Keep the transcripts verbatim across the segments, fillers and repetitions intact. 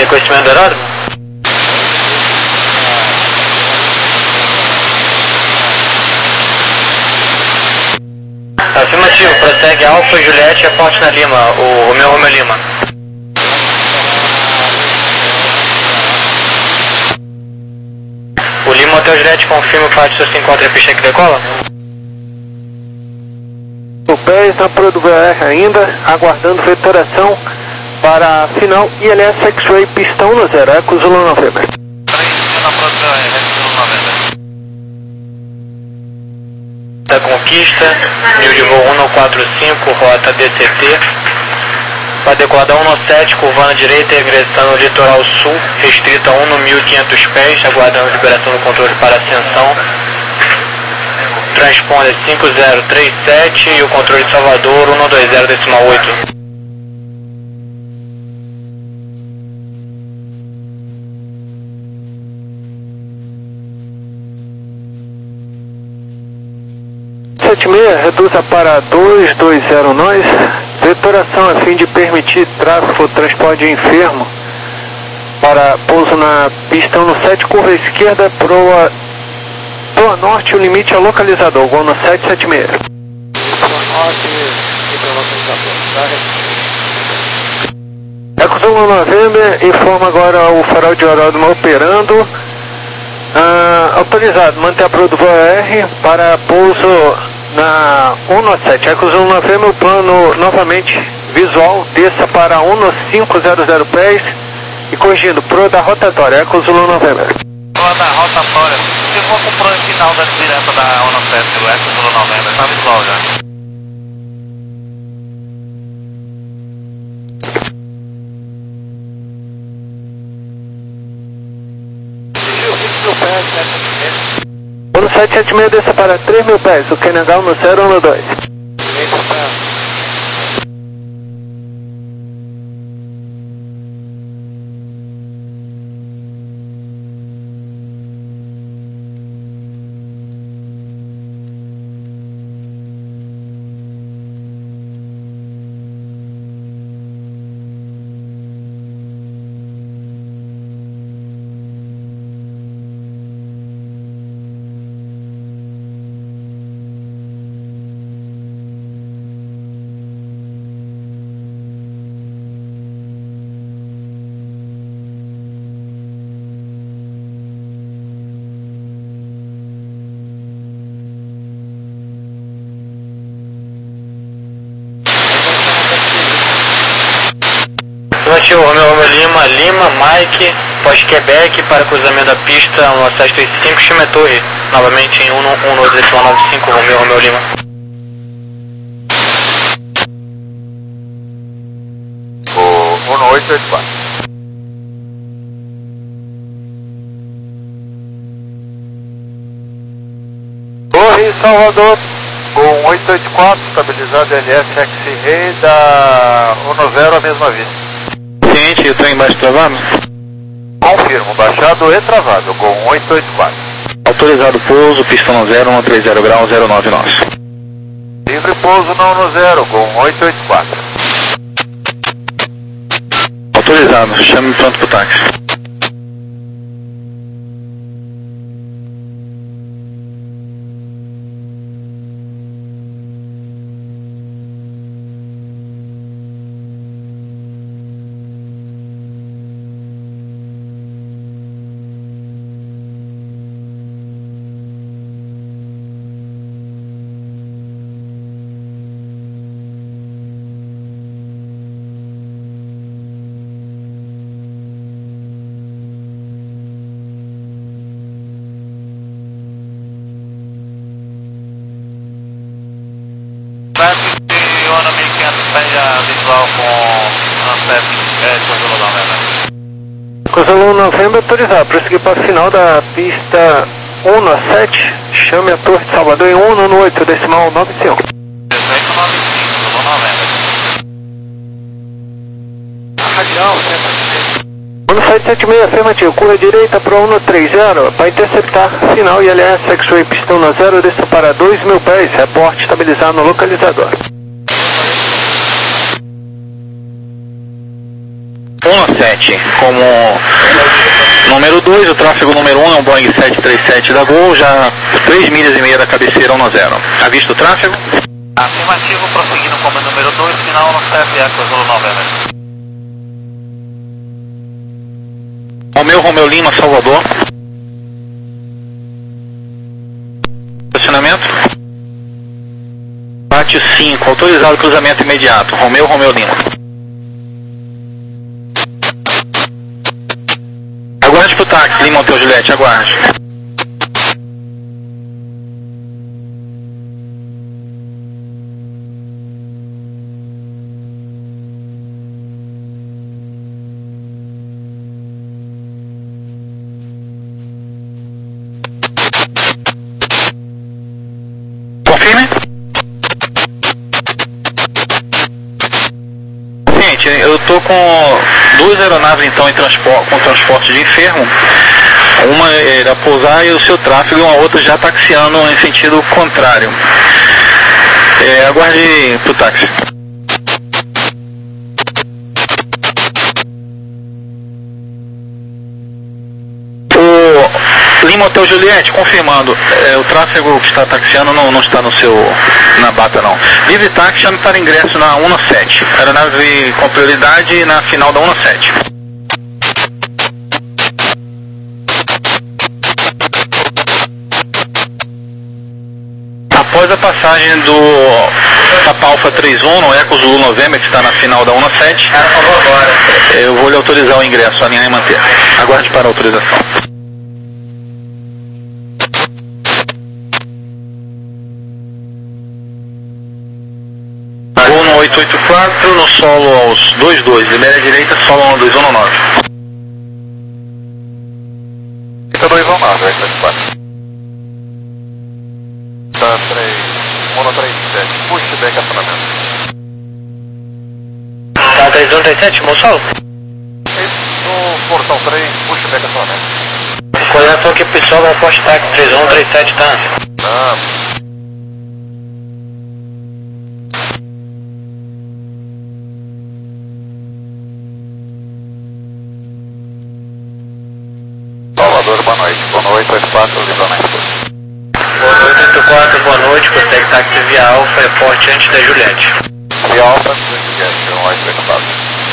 conhecimento do aeródromo? Afirmativo, prossegue Alfa Juliette e aporte na Lima, o Romeu Romeu Lima. O Lima Hotel Juliette confirma o fato de se encontra em pista que decola? O pés na Pro do V R ainda, aguardando vetoração para a final I L S X-Ray pistão no zero, Eco Zulu November. Da Conquista, nível de voo um quatro cinco, rota D C T, para decolar da um sete, curvando à direita e ingressando no litoral sul, restrita a um mil e quinhentos pés, aguardando liberação do controle para ascensão. Transponder cinco zero três sete e o controle de Salvador um dois zero decimal oito. sete seis, reduza para dois dois zero nós, vetoração a fim de permitir tráfego transporte de enfermo para pouso na pista no sete, curva esquerda, proa, proa norte, o limite é localizador, gol no sete sete seis. Proa norte, Eco Zulu November, informa agora o farol de aeródromo operando, ah, autorizado, manter a Pro do V R para pouso na um sete, Eco Zulu November, o plano novamente visual, desça para um cinco zero zero pés e corrigindo, Pro da rotatória, Eco Zulu November. Pro da rotatória, se for com o Pro final da direta da um sete, o Eco Zulu November, tá visual já. No sete sete seis desça para três mil pés, o Kenegal no zero um dois. Afirmativo, Romeu Romeu Lima, Lima, Mike, pós-Quebec para cruzamento da pista um sete dois cinco, Chame Torre, novamente em um um dois nove cinco, Romeu Romeu Lima. O um oito oito quatro. Torre Salvador, um oito oito quatro, estabilizado L S X-Ray da um zero a mesma vista. Ciente, eu estou embaixo travado? Confirmo, baixado e travado, com um oito oito quatro. Autorizado pouso, pistão zero, um três zero grau, zero nove nosso. Livre pouso no um zero, com um oito oito quatro. Autorizado, chame pronto pro táxi. Visual com Ansep, é, Zulu November. Eco Zulu November autorizado, prosseguir para a final da pista um sete, chame a Torre de Salvador em um oito decimal nove cinco. dezoito nove cinco, Zulu November. Radial, um sete sete seis, afirmativo, curva direita para um três zero, para interceptar final I L S X-Ray pistão no zero, desça para dois mil pés, reporte estabilizado no localizador. um sete como número dois, o tráfego número um é um Boeing sete três sete da Gol, já três milhas e meia da cabeceira um zero. Avista o tráfego? Afirmativo, prosseguindo como número dois, final no sete, Eco Zulu November. Romeu, Romeu Lima, Salvador. Estacionamento. Pátio cinco, autorizado cruzamento imediato. Romeu, Romeu Lima. Aguarde pro táxi, Lima Hotel Juliette, aguarde. Confirme. Gente, eu tô com duas aeronaves então em transporte, com transporte de enfermo. Uma irá pousar e o seu tráfego e uma outra já taxiando em sentido contrário. É, aguarde pro táxi. O Lima Hotel Juliette, confirmando, é, o tráfego que está taxiando não, não está no seu, na bata não. Livre táxi, chame para ingresso na um sete. Aeronave com prioridade na final da um sete. Após a passagem do Papa Alpha trinta e um no Eco Zulu November, que está na final da um sete, eu vou lhe autorizar o ingresso, alinhar e manter. Aguarde para a autorização. Vou no oito oito quatro, no solo aos dois dois, libera a direita, solo no dois um nove. Fica dois um nove, oito oito quatro. Tá três, um três sete, push back acionamento. Tá três um três sete, Monsolo? No portão três, push back acionamento. Coordenação aqui pessoal, vai forte táxi três um três sete, tá? Ah. Salvador, boa noite. Boa noite, oito quatro, livramento. oito oito quatro, boa noite, consegue táxi via Alfa, reporte antes da Juliette. Via Alfa, antes da Juliette, um oito oito quatro.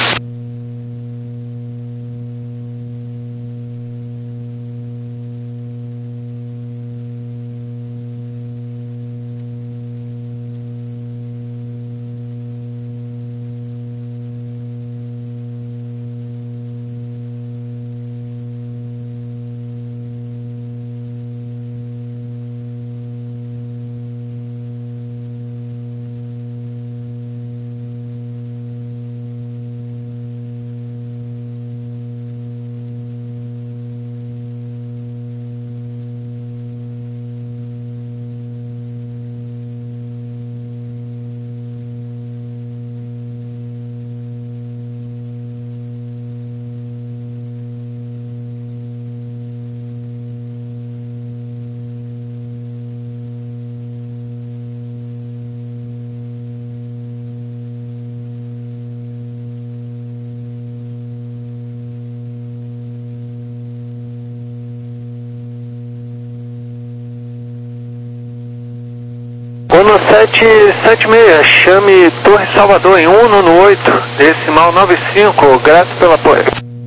um sete sete seis, chame Torre Salvador em um no oito, decimal nove cinco, graças pelo apoio.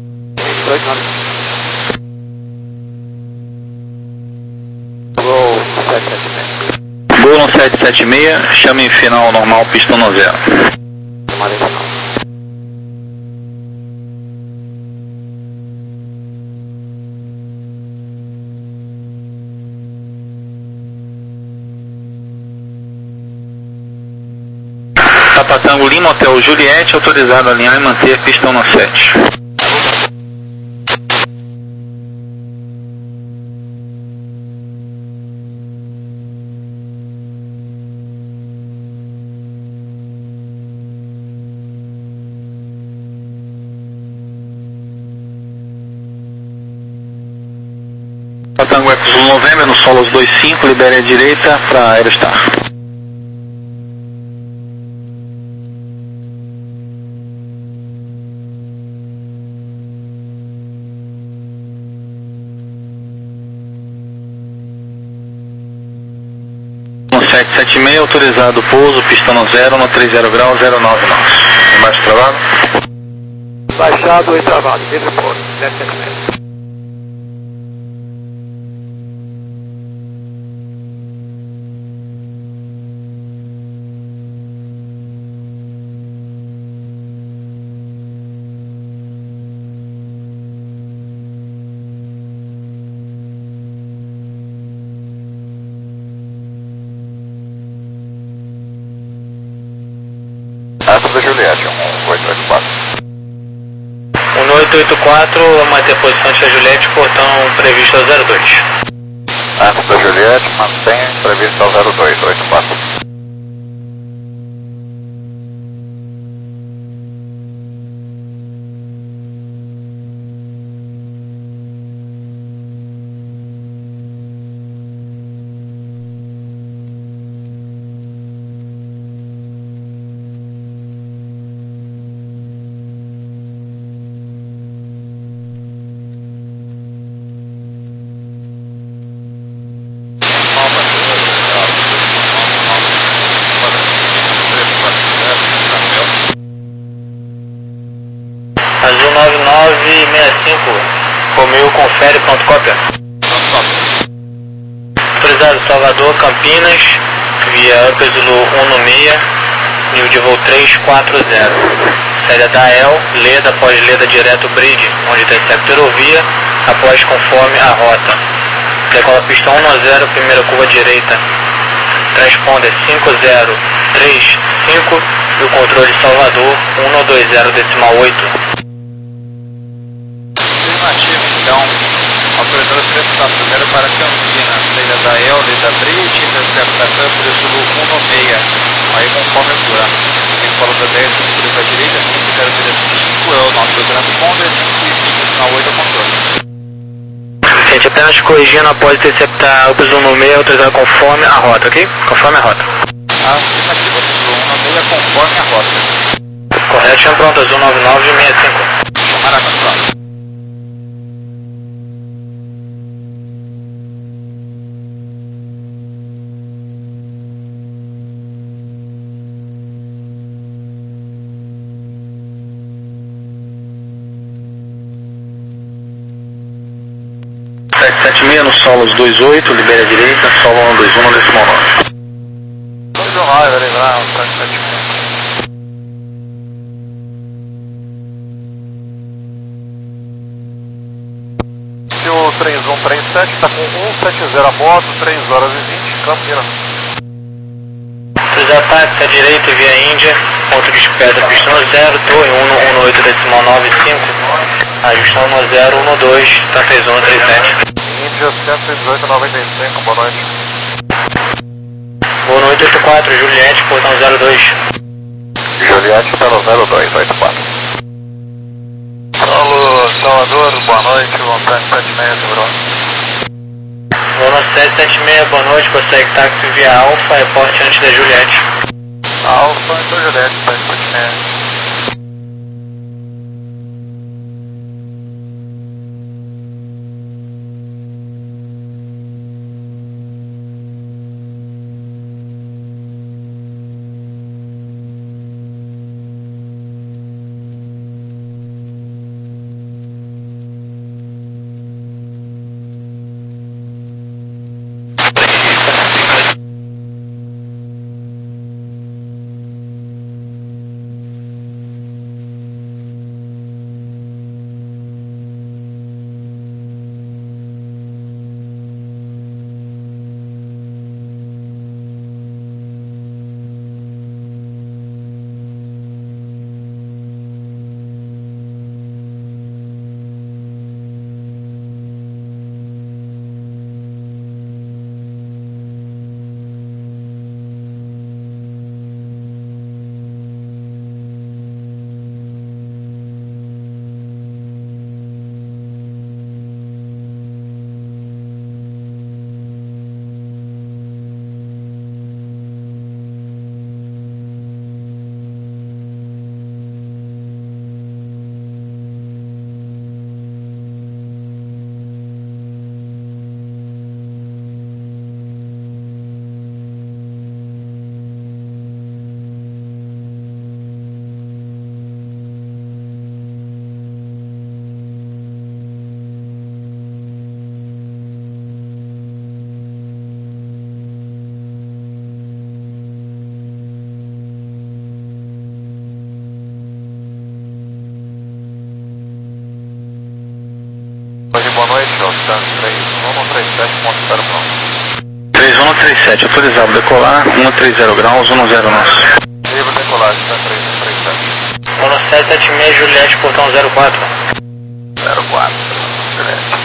Gol no sete sete seis, chame em final normal, pistão no zero. Patango Lima Hotel Juliette, autorizado a alinhar e manter pistão no sete. Patango Eco Zulu November no solo aos dois cinco, libere a direita para Aerostar. sete seis, autorizado pouso, pista no zero, no trinta graus, zero nove nós. Embaixo travado? Baixado e travado, de repouso, dez sete seis. Da Juliette, um oito oito quatro. um oito oito quatro, manter posição de Juliette, portão previsto ao zero dois. Antes da Juliette, mantém previsto ao zero dois, oito quatro. Azul nove nove seis cinco, Romeu confere, pronto, cópia. Autorizado Salvador, Campinas, via Upper Zulu um no seis, nível de voo três quatro zero. Saída da E L, Leda, após Leda direto Bridge, onde intercepta Eurovia, após conforme a rota. Decola pista um no zero, primeira curva direita. Transponder cinco zero três cinco e o controle de Salvador um no dois zero decimal oito. Afirmativo, então, autorizado prestação primeiro para Campinas, saída da E L, da Bridge, intercepta Upper Zulu um no seis, aí conforme o plano. Decola da dez, curva direita, cinco zero três cinco é o nome do transponder, cinco e vinte decimal oito é o controle. Gente, apenas corrigindo após interceptar o Zulu no meio, autorizado conforme a rota, ok? Conforme a rota. Afirmativo, Zulu um no seis conforme a rota. Correto, chama pronto, Azul nove nove seis cinco. Chamar a pronto. sete sete seis no Solos dois oito, libera a direita, Solo um dois um no decimal nove. dois um nove, vai lembrar, sete sete seis. Se o três um três sete está com um sete zero a bordo, três horas e vinte, Campinas. Autorizado táxi à direita via Índia, ponto de espera, pista no zero, torre um no um no oito decimal nove cinco, ajustão no zero um no dois, tá três um três sete. Índia cento e dezoito noventa e cinco, boa noite. Voo no oito oito quatro, Juliette, portão zero dois. Juliette pelo zero dois oito quatro. Alô, Salvador, boa noite, vontade sete seis, Bruno. Voo no sete sete seis, boa noite, consegue táxi via Alfa, reporte antes da Juliette. Alfa, então Juliette, sete sete seis. Tan três um três sete ponto zero pronto. três um três sete, autorizado, decolar, um trinta graus, um zero nosso. Livre decolagem, Tan três um três sete. um sete sete seis, Juliette, portão zero quatro. zero quatro, Juliette.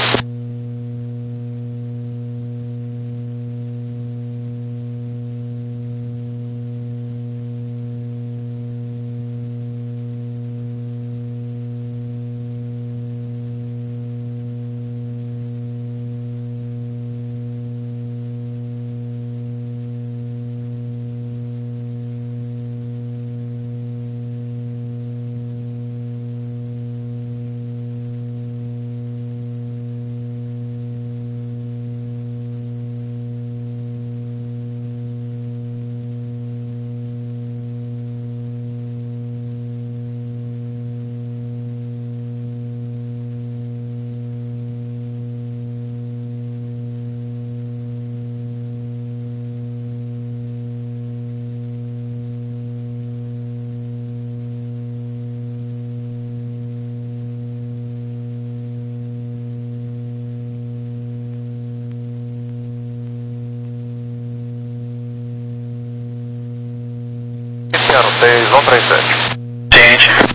seis um três sete. Ciente.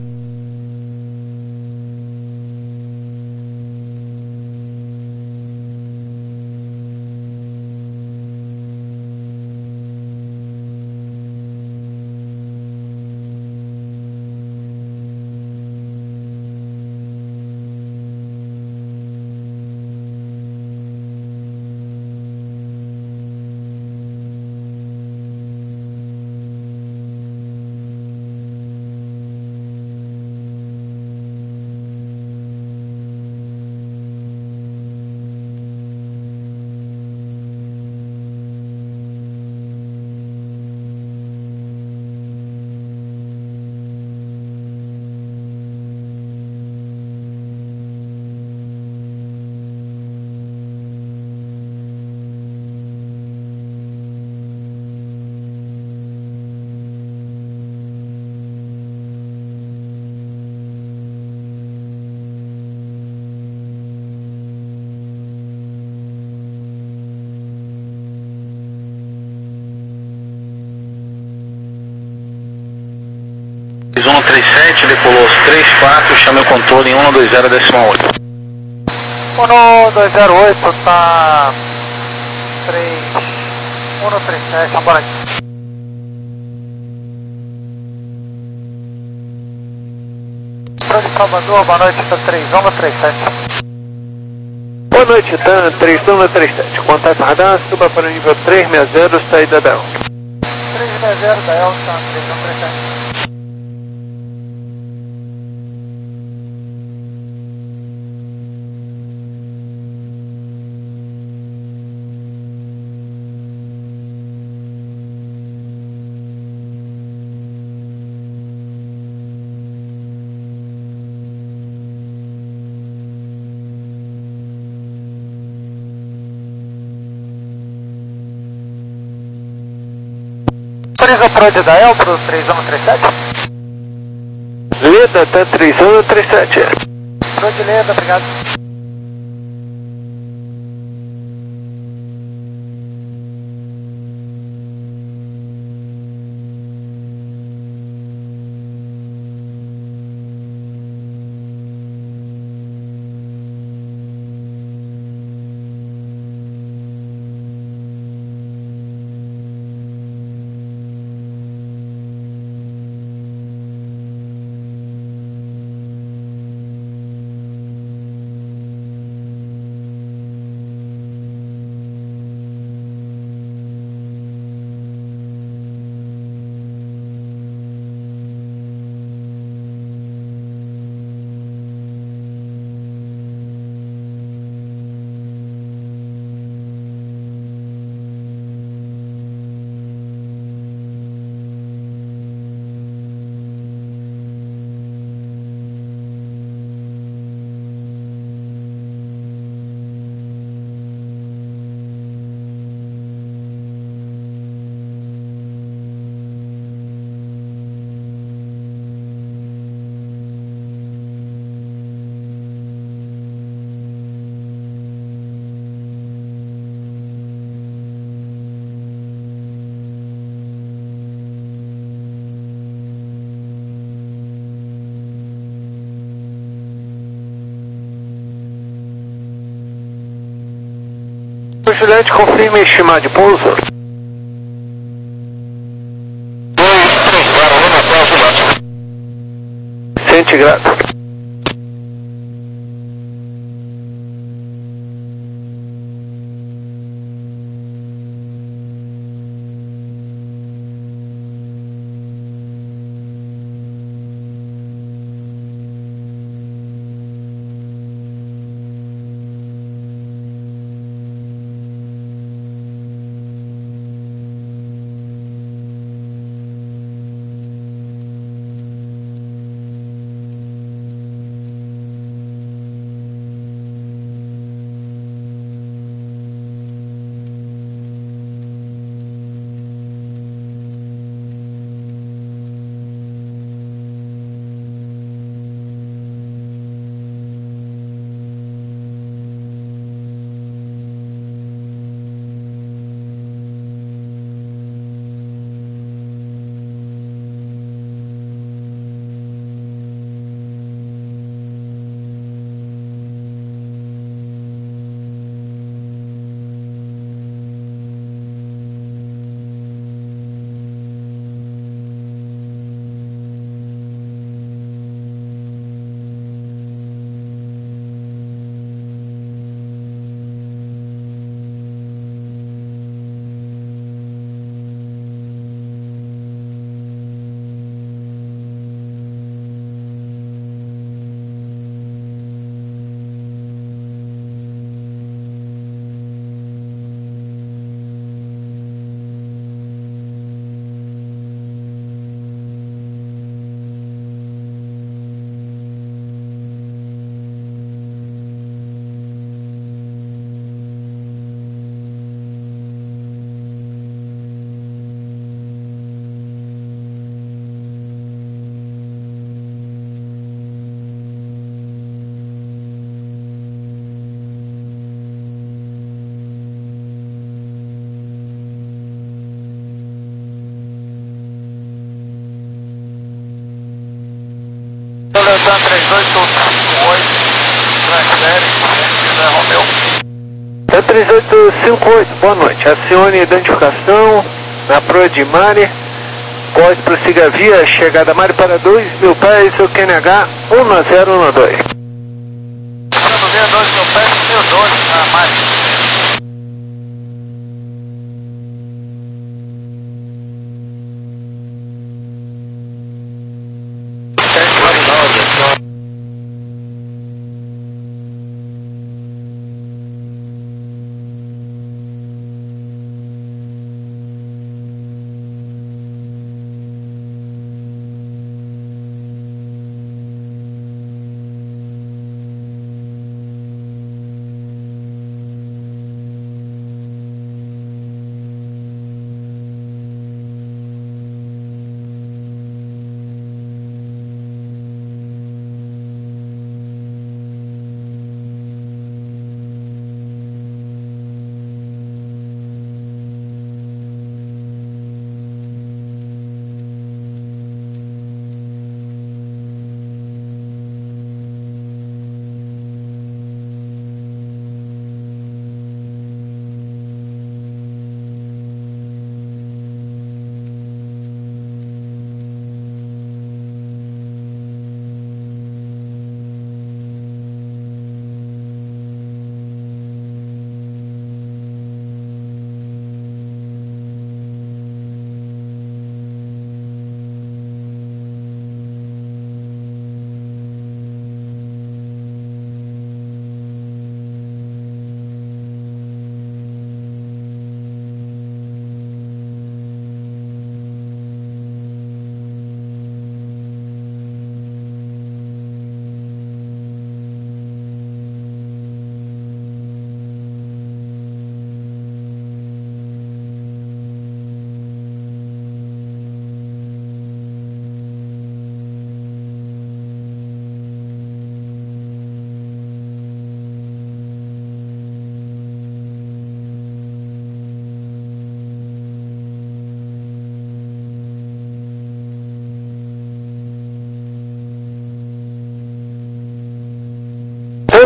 um três sete, decolou os três quatro, chama o controle em um dois zero decimal oito. um dois zero oito, tá três um três sete, vamos aqui. Pro de Salvador, boa noite, tá três um três sete. Boa noite, Tan três um três sete. Contato radar, suba para o nível três seis zero, saída da Elsa. três seis zero da Elsa, três um três sete. Autoriza o Prod da El pro três um três sete? Leda, Tan três um três sete. Prod Leda, obrigado. sete, confirme estimado de pouso. Centigrado. três oito cinco oito, transfere, José Romeu. É três oito cinco oito, boa noite. Acione identificação na proa de Mari. Pode prossiga via chegada Mari para dois mil pés, o Q N H um zero um dois. Chegando via dois mil pés, mil dois, na Mari.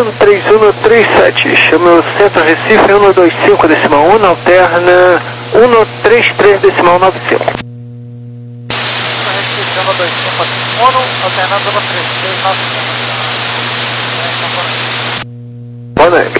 um três um três sete, chama o centro Recife um dois cinco decimal um, alterna um três três decimal nove cinco. Recife um dois cinco decimal um, alternando um três três nove cinco. Boa noite.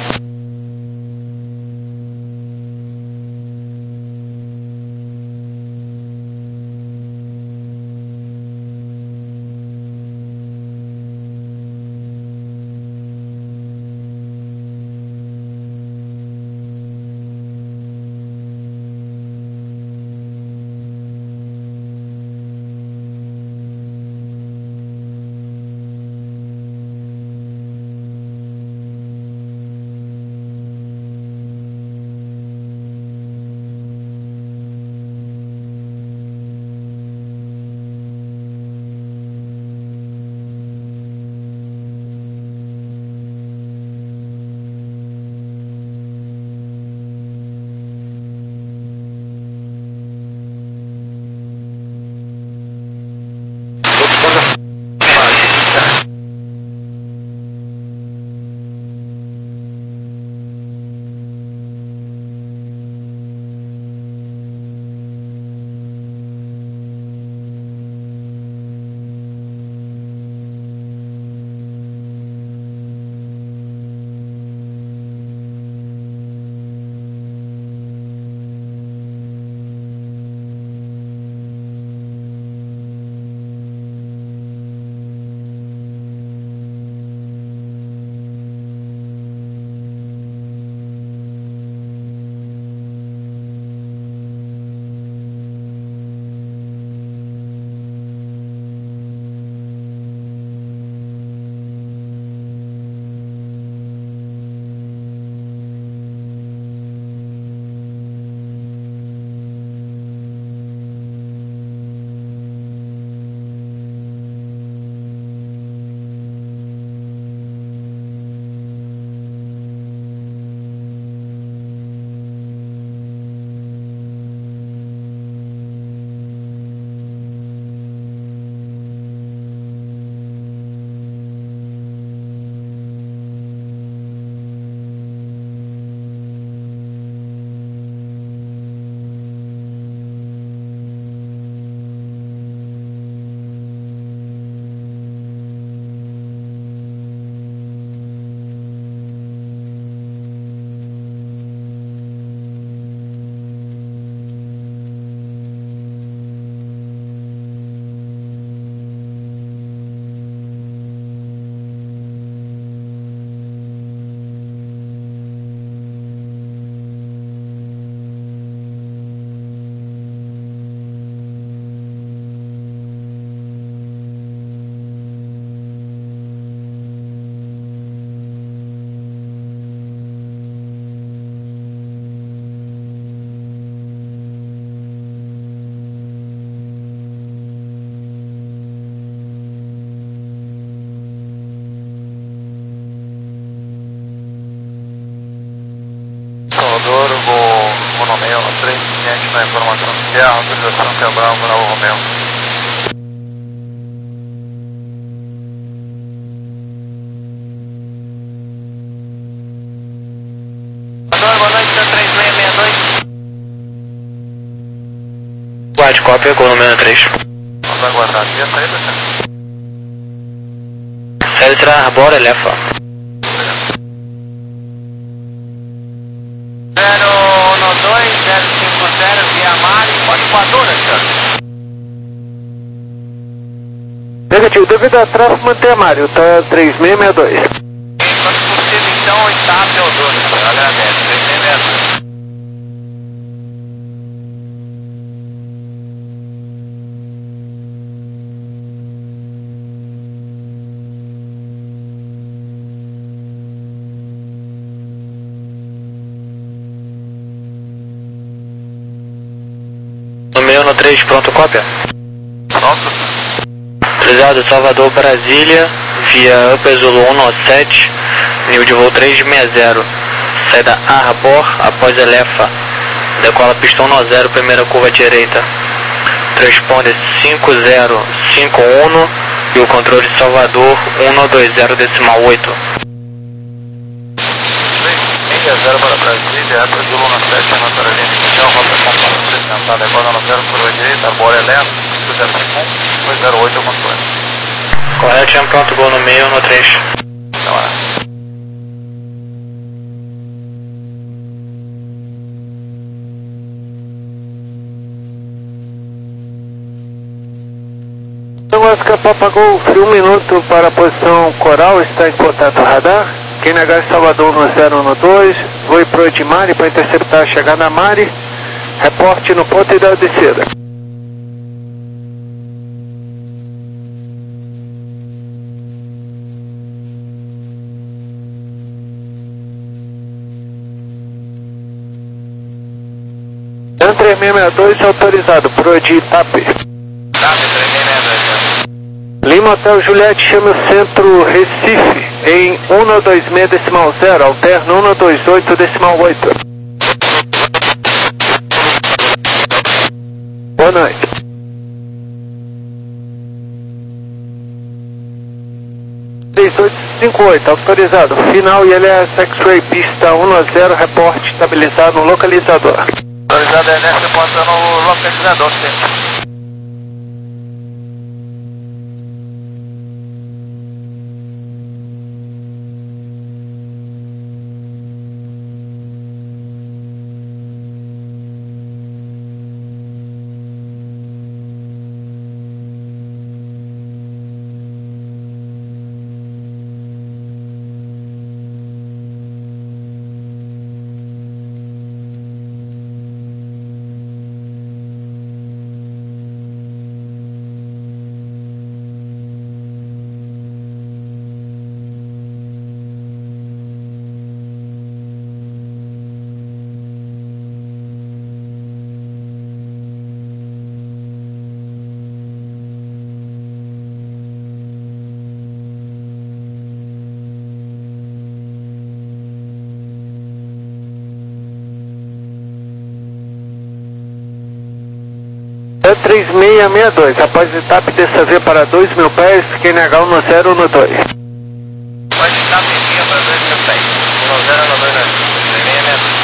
Salvador, vou Monomeu, três quinhentos na informação oficial, autorização Cabral para o Romeu. Boa noite, três seis seis dois. White copy, com o número três. Vamos aguardar aqui a saída, certo? Saída Arbor, Elefa. zero um dois zero cinco zero, via Mari, pode Equador, senhor? Negativo, devido a tráfego, manter a Mário, tá três seis seis dois. Quando possível, então, está Teodoro, senhor, agradece, três seis seis dois. Número três, pronto, cópia? Pronto. Autorizado Salvador, Brasília, via Upper Zulu um sete, nível de voo três seis zero, saída Arbor, após Elefa, decola pistão no zero, primeira curva direita, transponder cinco zero cinco um e o controle de Salvador um dois zero decimal oito. zero para Brasília, reta de Luna sete, Natura linha inicial, rota composta sessenta, adequada no zero, curva direita, arbórea lenta, zero cinco um, dois zero oito, controle. Correto, chama pronto, gol no meio, no três. Então é. Oscar Papa Golf, um minuto para a posição coral, está em contato radar. Q N H Salvador no zero um dois, vou para o Edmari para interceptar a chegada na Mari. Reporte no ponto e da descida. três seis seis dois autorizado, pro de Itape. Lima Hotel Juliette, chama o centro Recife em um dois seis decimal zero, alterno um dois oito decimal oito. Boa noite. três oito cinco oito, autorizado. Final I L S X-Ray, pista um zero, reporte estabilizado no localizador. Autorizado I L S, ponta no localizador, sim. três seis seis dois, após etapa dessa via para dois mil pés, Q N H no zero no dois. Após etapa via para dois mil pés, no zero no dois, três seis seis dois.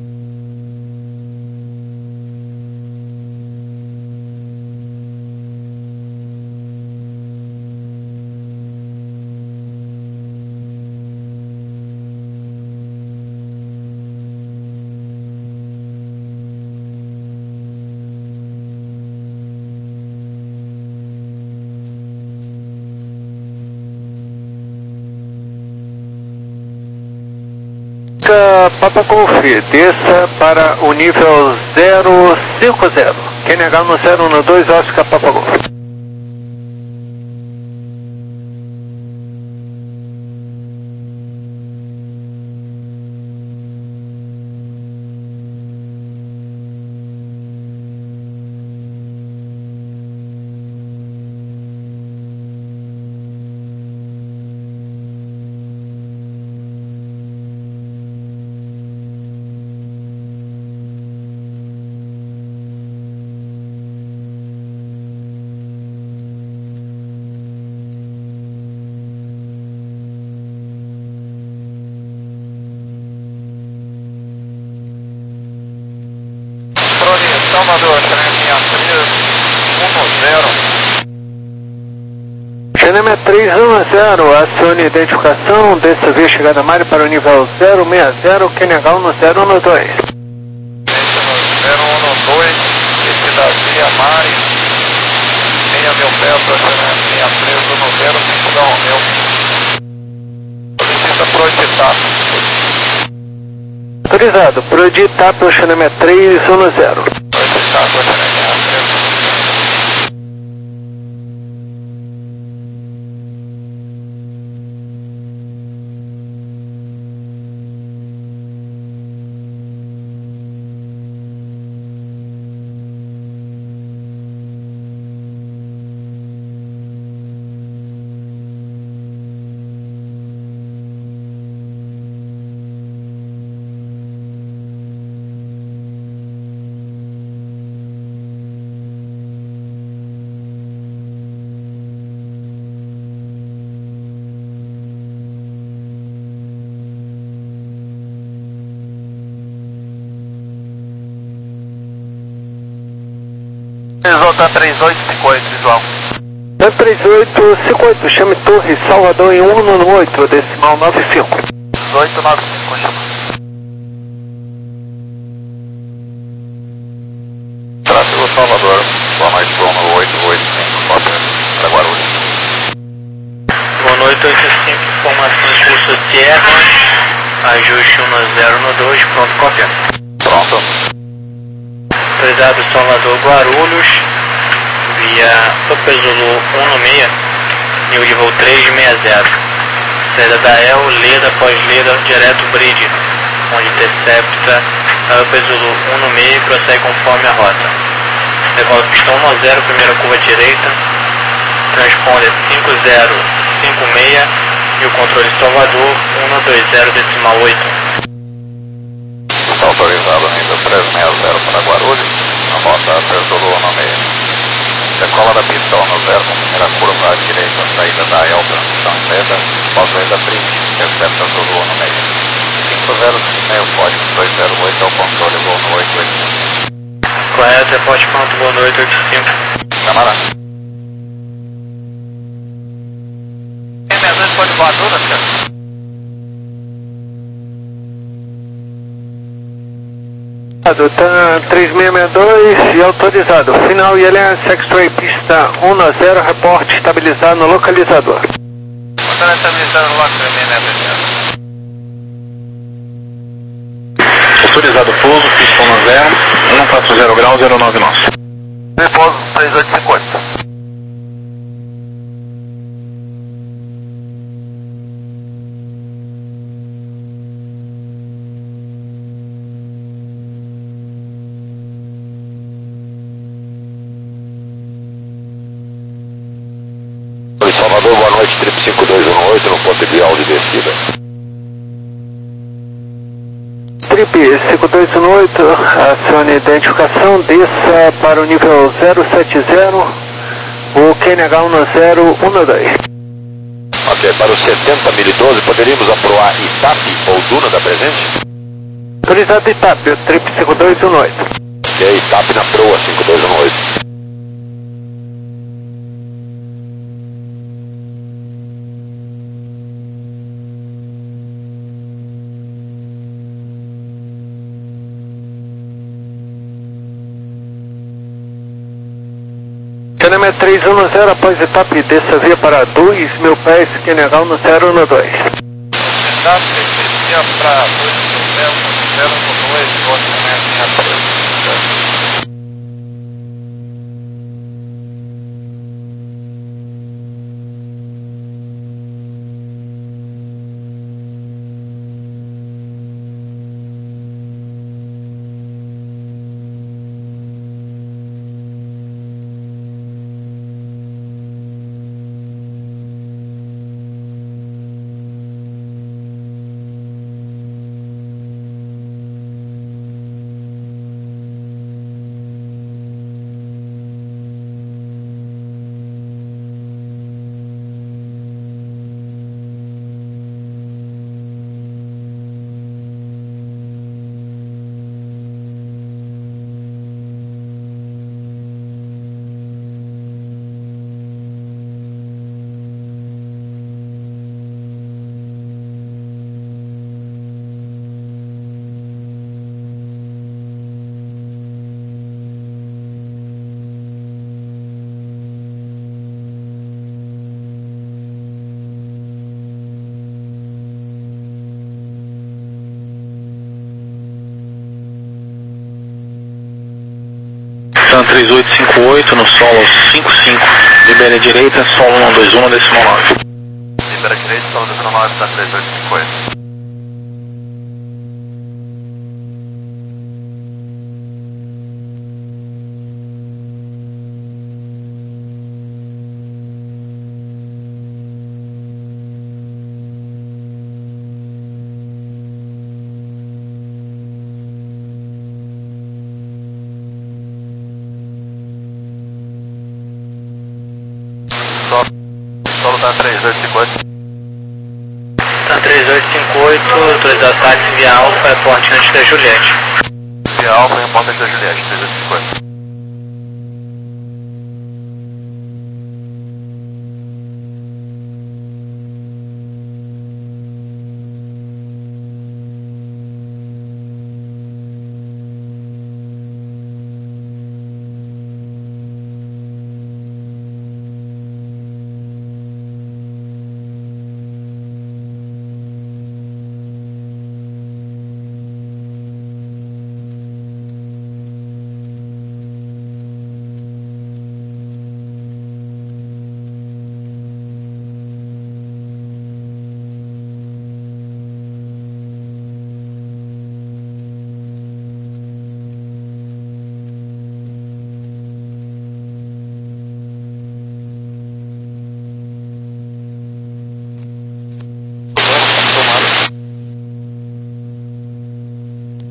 Papa Golf, desça para o nível zero cinco zero. Q N H no zero no dois, Oscar Papa Golf. Salvador, trelinha três um zero. Xenema três um zero, acione identificação, dessa via chegada Mari para o nível zero seis zero, Q N H no zero um dois. zero um dois, esse da via Mari, meia mil pés, Xenema três um zero, cinco da Romeu. Solicita projetar. Autorizado, projetar para o Xenema três um zero. Projetar para o Xenema três. Horizonte três oito cinco oito, visual. três oito cinco oito, chame Torre Salvador em um nove oito, decimal nove cinco. dezoito nove cinco, chama. Tráfego Salvador, boa noite, boa noite, oito oito cinco, cópia para Guarulhos. Boa noite, oito cinco, informações curso Sierra, ajuste um zero no dois, pronto, cópia. Pronto. Autorizado Salvador Guarulhos, via Upper Zulu um no seis, nível de voo três sessenta. Saída da E L, Leda após Leda, direto Bridge, onde intercepta a Upper Zulu um no seis e prossegue conforme a rota. Decola pistão um zero, primeira curva direita, transponder cinco zero cinco seis e o controle Salvador um dois zero decimal oito. Está autorizado ainda três seis zero para Guarulhos, a rota Upper Zulu um no seis. Decola da pista um zero, primeira curva à direita, saída da E L, transição Leda, pós-Leda Bridge, intercepta Zulu um no seis. cinco zero cinco seis, código dois zero oito, é o controle voo no oito oito cinco. Correto, reporte ponto, boa noite, oito cinco. Camarada. seis seis dois pode voar todas, cara? Tá três seis seis dois e autorizado. Final I L S X-Ray pista um zero, reporte estabilizado no localizador. Motor estabilizado no localizador, seis seis dois. Autorizado pouso, pista um zero, um quatro zero graus, zero nove nosso. Repouso três oito cinco oito. Salvador, boa noite, trip cinco dois um oito no ponto ideal de descida. Trip cinco dois um oito, acione identificação, desça para o nível zero sete zero, o Q N H um zero um dois. Ok, para o setenta mil e doze, poderíamos aproar Itape ou Duna da presente? Autorizado Itape, trip cinco dois um oito. Ok, Itape na proa cinco dois um oito. Q N M três um zero, após etapa e desça via para dois mil pés, Q N H um zero um dois. Etapa, descia para dois mil zero zero dois, outro momento em abril. Então três oito cinco oito no solo cinco cinco, libera a direita, solo um dois um, decimal nove. Libera a direita, solo decimal nove, está três oito cinco oito. Solo está três oito cinco oito. Tá três oito cinco oito, autorizado táxi via Alfa, reporte antes da Juliette. Via Alfa, reporte antes da Juliette, três oito cinco oito.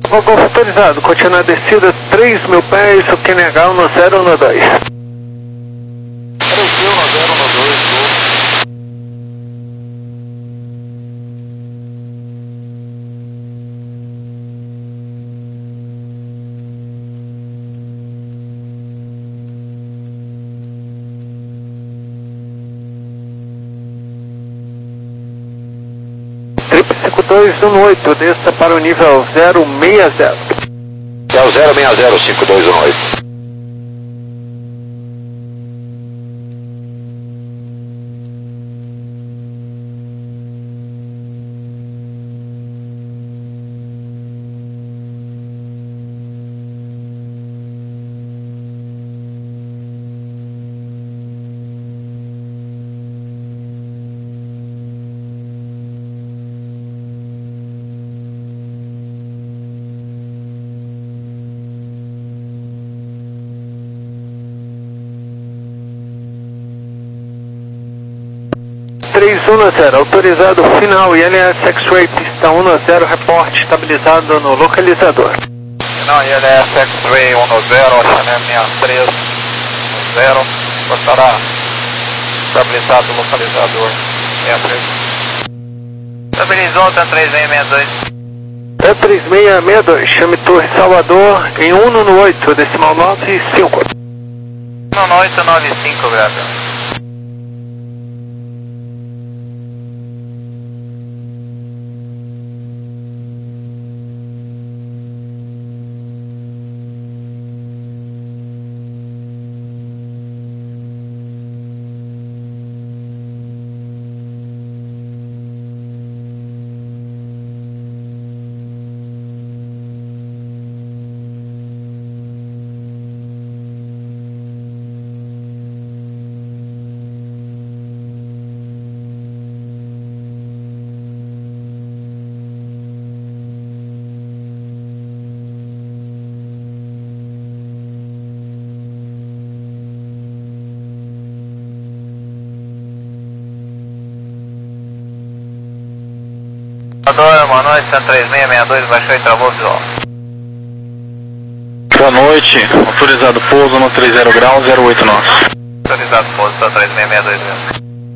Papa Golf autorizado, continuar a descida três mil pés, o Q N H um zero um dois. cinco dois um oito, desça para o nível zero seis zero. É o zero seis zero cinco dois um oito. três um zero, autorizado final, I L S X-Ray, pista um zero, reporte estabilizado no localizador. Não, I L S X-Ray um zero, Channel sessenta e três zero, estará estabilizado no localizador sessenta e três. Estabilizou, tá três seis seis dois. É três seis seis dois, chame Torre Salvador em um no oito, decimal nove cinco. um no oito nove cinco, grave. Boa noite, três seis seis dois, baixou e travou visual. Boa noite, autorizado pouso no trinta graus, zero oito nosso. Autorizado pouso, tá três seis seis dois mesmo.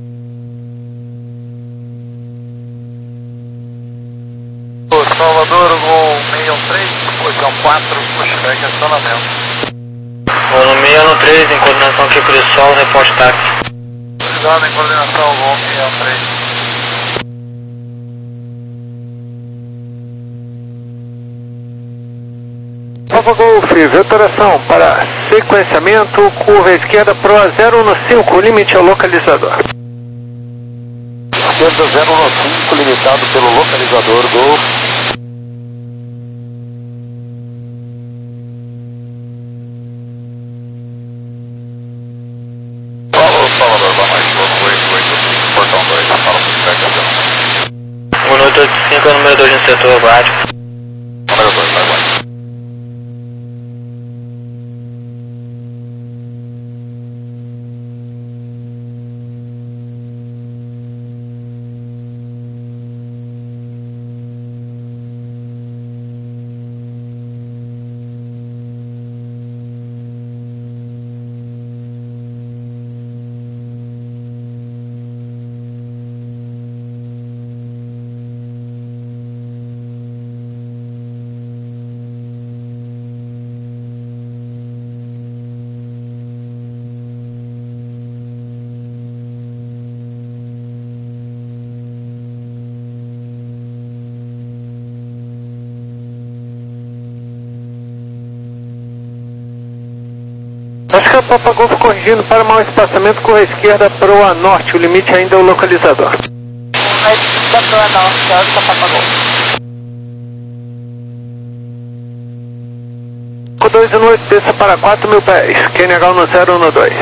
Salvador, Gol seis um três, posição quatro, pushback, acionamento. Gol no seis um três, em coordenação aqui por Sol, reporte táxi. Autorizado em coordenação, Gol seis um três. Papa Golf, vetoração para sequenciamento, curva esquerda Pro zero um cinco, limite ao localizador. Esquerda zero um cinco, limitado pelo localizador, Golf. Alô, Salvador, boa noite, Gol oito oito cinco, portão dois, fala com o acionamento. Gol oito oito cinco é o número dois no setor, guarde. Número dois, vai, vai. Acho que é o Papa Golf corrigindo para mau espaçamento, curva esquerda Pro a norte, o limite ainda é o localizador. Vai da Pro a norte, é o Papa Golf. cinco dois um oito, desça para quatro mil pés, Q N H um zero um dois.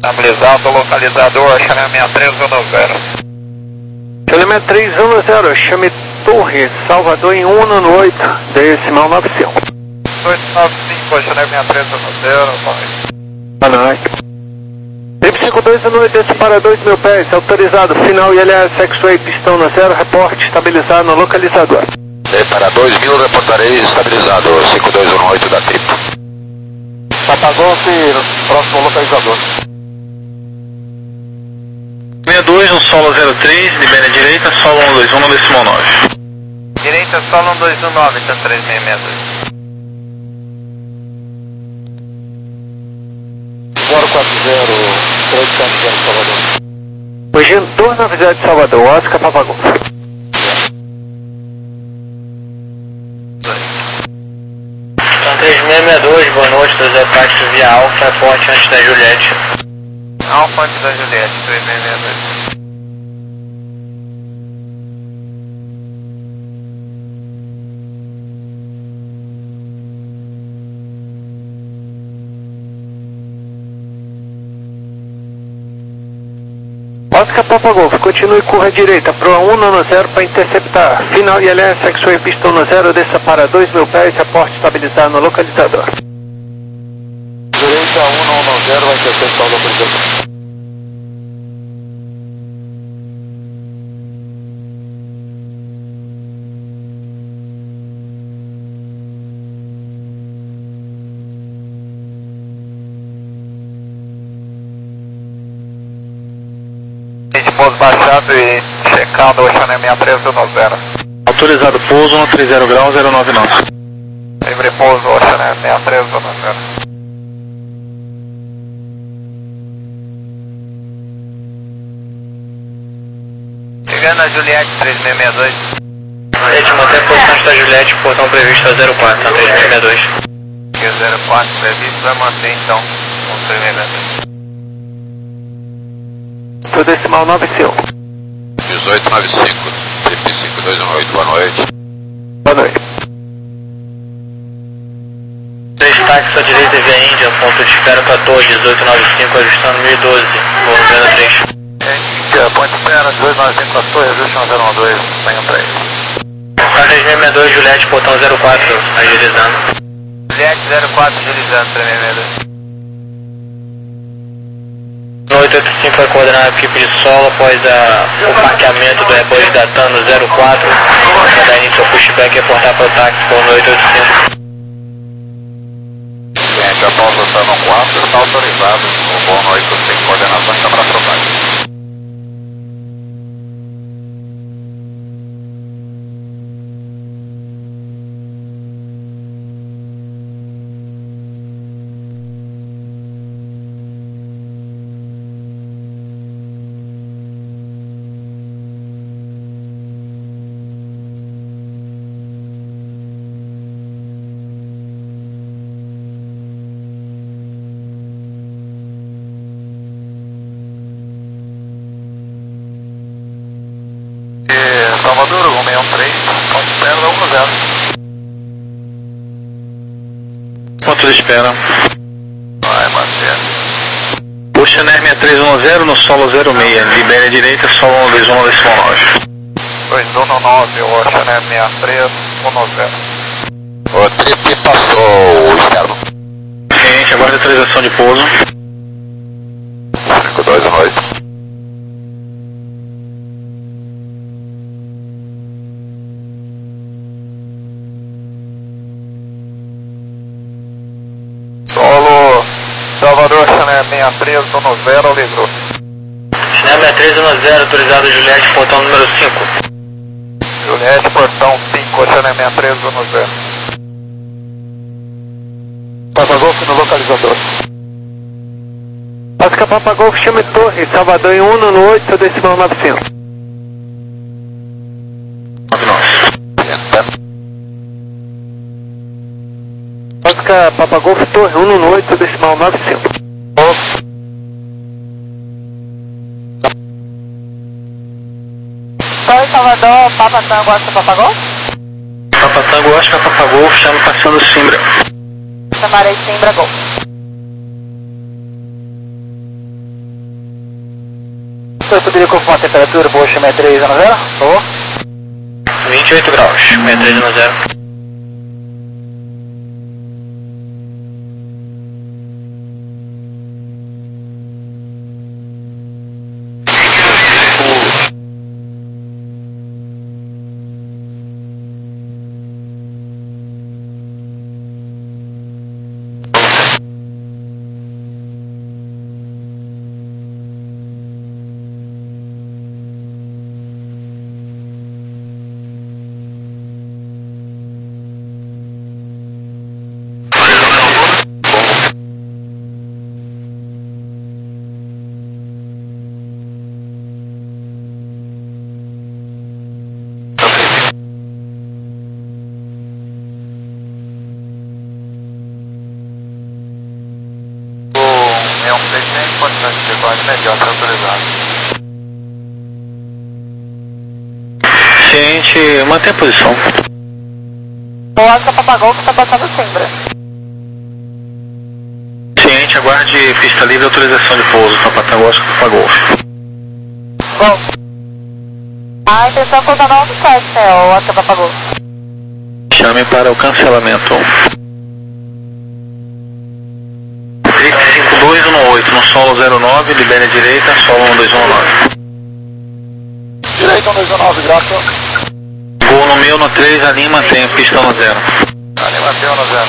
Estabilizado, localizador, chame sessenta e três um zero. Chame três um zero, chame Torre, Salvador em um nove oito, decimal nove cinco. oito nove cinco, chame sessenta e três um zero, vai. Boa noite. Trip cinco dois um oito, desce para dois mil pés, autorizado, final I L S X-Ray, pistão no zero, reporte estabilizado no localizador. E para dois mil reportarei estabilizado, cinco dois um oito da Trip. Papagolf, próximo localizador. sessenta e dois no solo zero três, libere a direita, solo um dois um no decimal nove. Direita, solo um dois um nove, tá três seis seis dois. zero quatro zero, três sete zero Salvador. Hoje dois nove zero de Salvador, Oscar Papagolf. Então três seis seis dois, boa noite, dois Apaches via Alfa, reporte antes da Juliette. Alfa antes da Juliette, três seis seis dois. Oscar Papagolf, continue curva direita, proa um nove zero para interceptar. Final I L S X-Ray, pistão no zero, desça para dois mil pés, reporte estabilizado no localizador. Direita um nove zero, vai interceptar o localizador. Pouso baixado e checando o Ocean sessenta e três um zero. Autorizado pouso no trinta graus zero nove nove. Livre pouso Ocean sessenta e três um zero. Chegando a Juliette três seis seis dois. Juliette, mantém a posição da Juliette, portão previsto a zero quatro, tá três seis seis dois. zero quatro previsto, vai manter então com três seis seis dois. Pro decimal nove cinco. dezoito nove cinco, Trip cinco dois um oito, boa noite. Boa noite. Três táxis à direita via Índia, ponto de espera para torre dezoito nove cinco, ajustando mil e doze, voltando três. É, ponto de espera dezoito nove cinco, torre, ajuste zero um dois, venham três. três seis seis dois, Juliette, portão zero quatro, agilizando. Juliette zero quatro, agilizando, três seis seis dois. oito oito cinco vai coordenar a equipe de solo após a, o parqueamento do Airbus da Tano zero quatro, vai dar início ao pushback e reportar para o táxi com o oito oito cinco. Gente, após o Tano quatro, está autorizado. O Bono oito cinco, coordenação está para frontais. Salvador, um seis um três, ponto de espera um zero. Ponto de espera. Vai manter. Ocean sessenta e três um zero no solo zero seis, libere a direita, solo um dois um no decimal nove. dois um nove, Ocean sessenta e três um zero. O Trip passou o externo. Cliente, aguarda a autorização de pouso. cinco dois um oito. Solo Salvador, sessenta e três um zero, livrou. sessenta e três um zero, autorizado Juliette, portão número cinco. Juliette, portão cinco, sessenta e três um zero. Papagolf no localizador. Oscar Papagolf, chame Torre, Salvador em um nove oito, decimal nove cinco. nove nove. Oscar Papagolf, Torre um nove oito, decimal nove cinco. Torre Salvador, Papa Tango, Oscar Papagolf? Papa Tango, Oscar Papagolf, chame passando Simbra. Chamarei Simbra Golf. eu poderia confirmar a temperatura para o sessenta e três a zero? Por favor? vinte e oito graus, sessenta e três a zero. Imediato autorizado. Ciente, mantém a posição. O Oscar Papagol que está passando Simbra. Ciente, aguarde pista livre e autorização de pouso, Papatão Oscar Papagol. Bom. A intenção é contar nove sete, né, o Oscar Papagol. Chame para o cancelamento. cinco dois um oito, no solo zero nove, libere a direita, solo um dois um nove. Direita um dois um nove, graças. Gol no meu, no três, a linha mantém, pista no zero. A linha mantém no zero,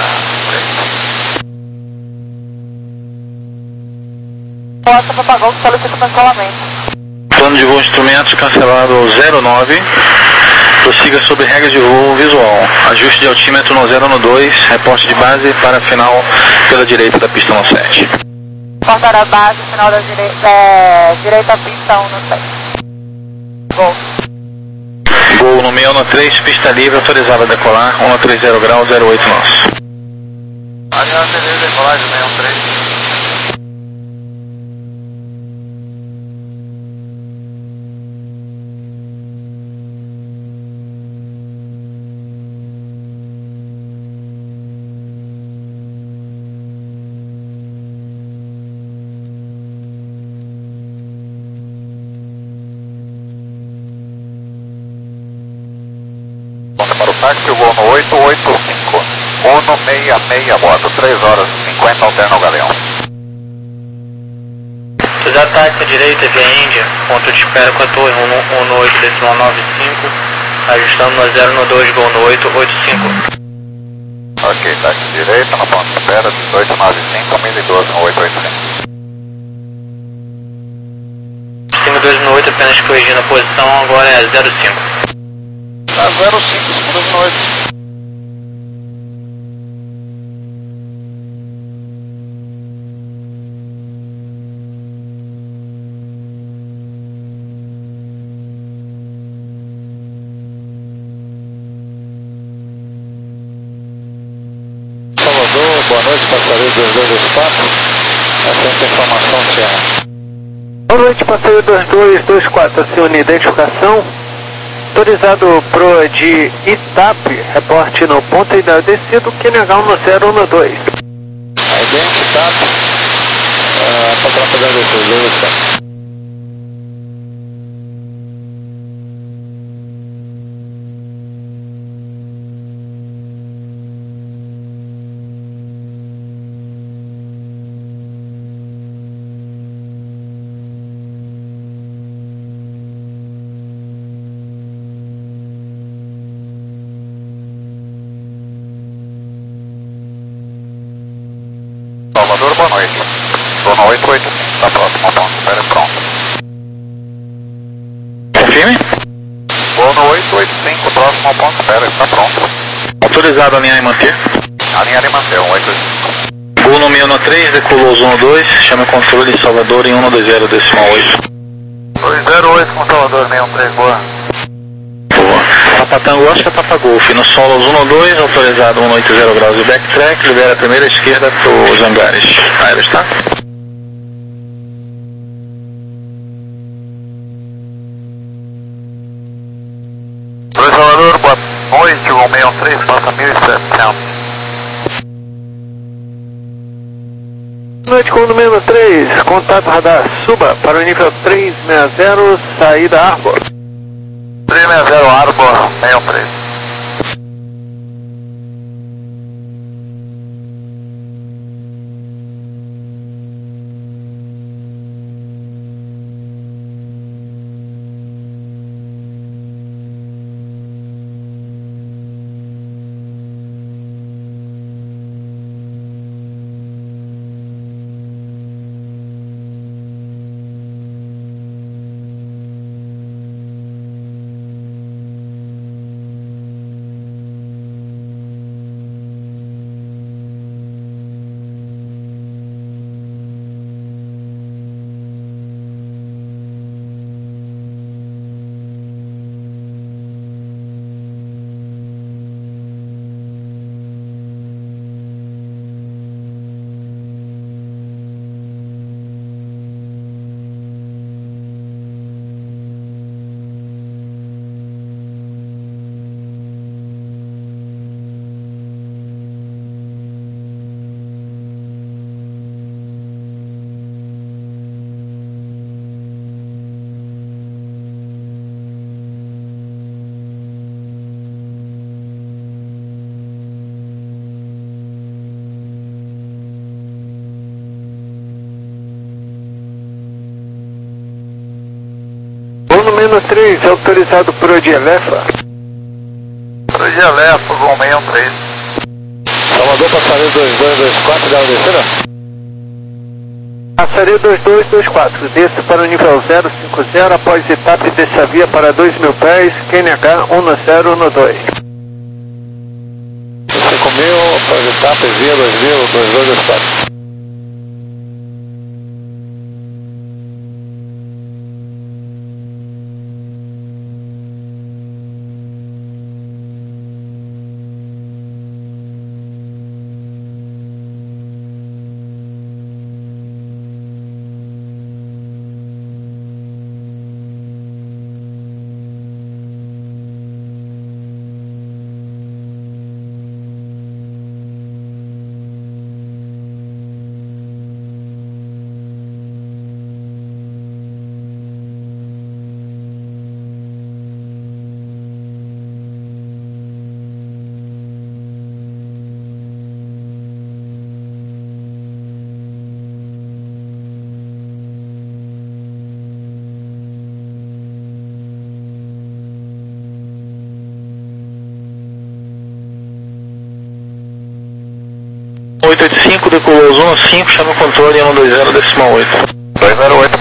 é... O Oscar Papagol que solicita cancelamento. Plano de voo instrumentos cancelado zero nove. Prossiga sobre regra de voo visual. Ajuste de altímetro no zero no dois. Reporte de base para final pela direita da pista no sete. Cortar a base, final da direita, é, direita pista um no sete. Gol. Gol no meu, no três, pista livre, autorizada a decolar, um trinta graus, zero oito nosso. Aliás, beleza, decolagem meio três. Para o táxi, o voo no oito oito cinco, Uno seis seis, bordo, três horas e cinquenta, alterna o galeão. Cruzar táxi à direita via Índia, ponto de espera com a torre um no oito decimal nove cinco, ajustando no zero no dois, gol no oito oito cinco. Ok, táxi direita, no ponto de espera, dezoito nove cinco, mil e doze no oito oito cinco. Cima dois no oito, apenas corrigindo a posição, agora é zero cinco. Tá zero cinco, cima dois no oito. Salvador, boa noite, passageiro dois dois dois quatro. Essa informação, Tiago. Boa noite, passageiro dois dois dois quatro, acione identificação. Autorizado pro de Itape, reporte no ponto ideal descido, Q N H um no zero um no dois. A identidade, uh, para fazer a descida. Salvador, boa noite. Estou no oito oito cinco, da próxima ponte, espera pronto. Confirme. Estou no oito oito cinco, próximo ponto, espera, está pronto. Autorizado a alinhar e manter. Alinhar e manter, um oito oito cinco. Gol no meu, no três, decolou um no dois, chama o controle de Salvador em um dois zero decimal oito. dois zero oito com Salvador, seis um três, boa. Papatango Oscar Papagolf, no solo um no dois, autorizado um oito zero graus de backtrack, libera a primeira esquerda para os hangares aéreos, tá? dois Salvador, boa noite, um seis um três, passa mil e setecentos. Boa noite com o número três, contato radar, suba para o nível trezentos e sessenta, saída Arbor. trezentos e sessenta Arbor, sessenta e três. Número três, autorizado por Odielefa. Odielefa, Gol sessenta e três. Salvador, passarinho dois dois dois quatro, dá uma descida? Passarinho dois dois dois quatro, desça para o nível zero cinco zero, após etapa desça a via para dois mil pés, Q N H um zero um dois. cinco mil, após etapa, via dois mil, dois dois dois quatro. oito oito cinco, decolou zona cinco, chama o controle um dois zero decimal oito. dois zero oito.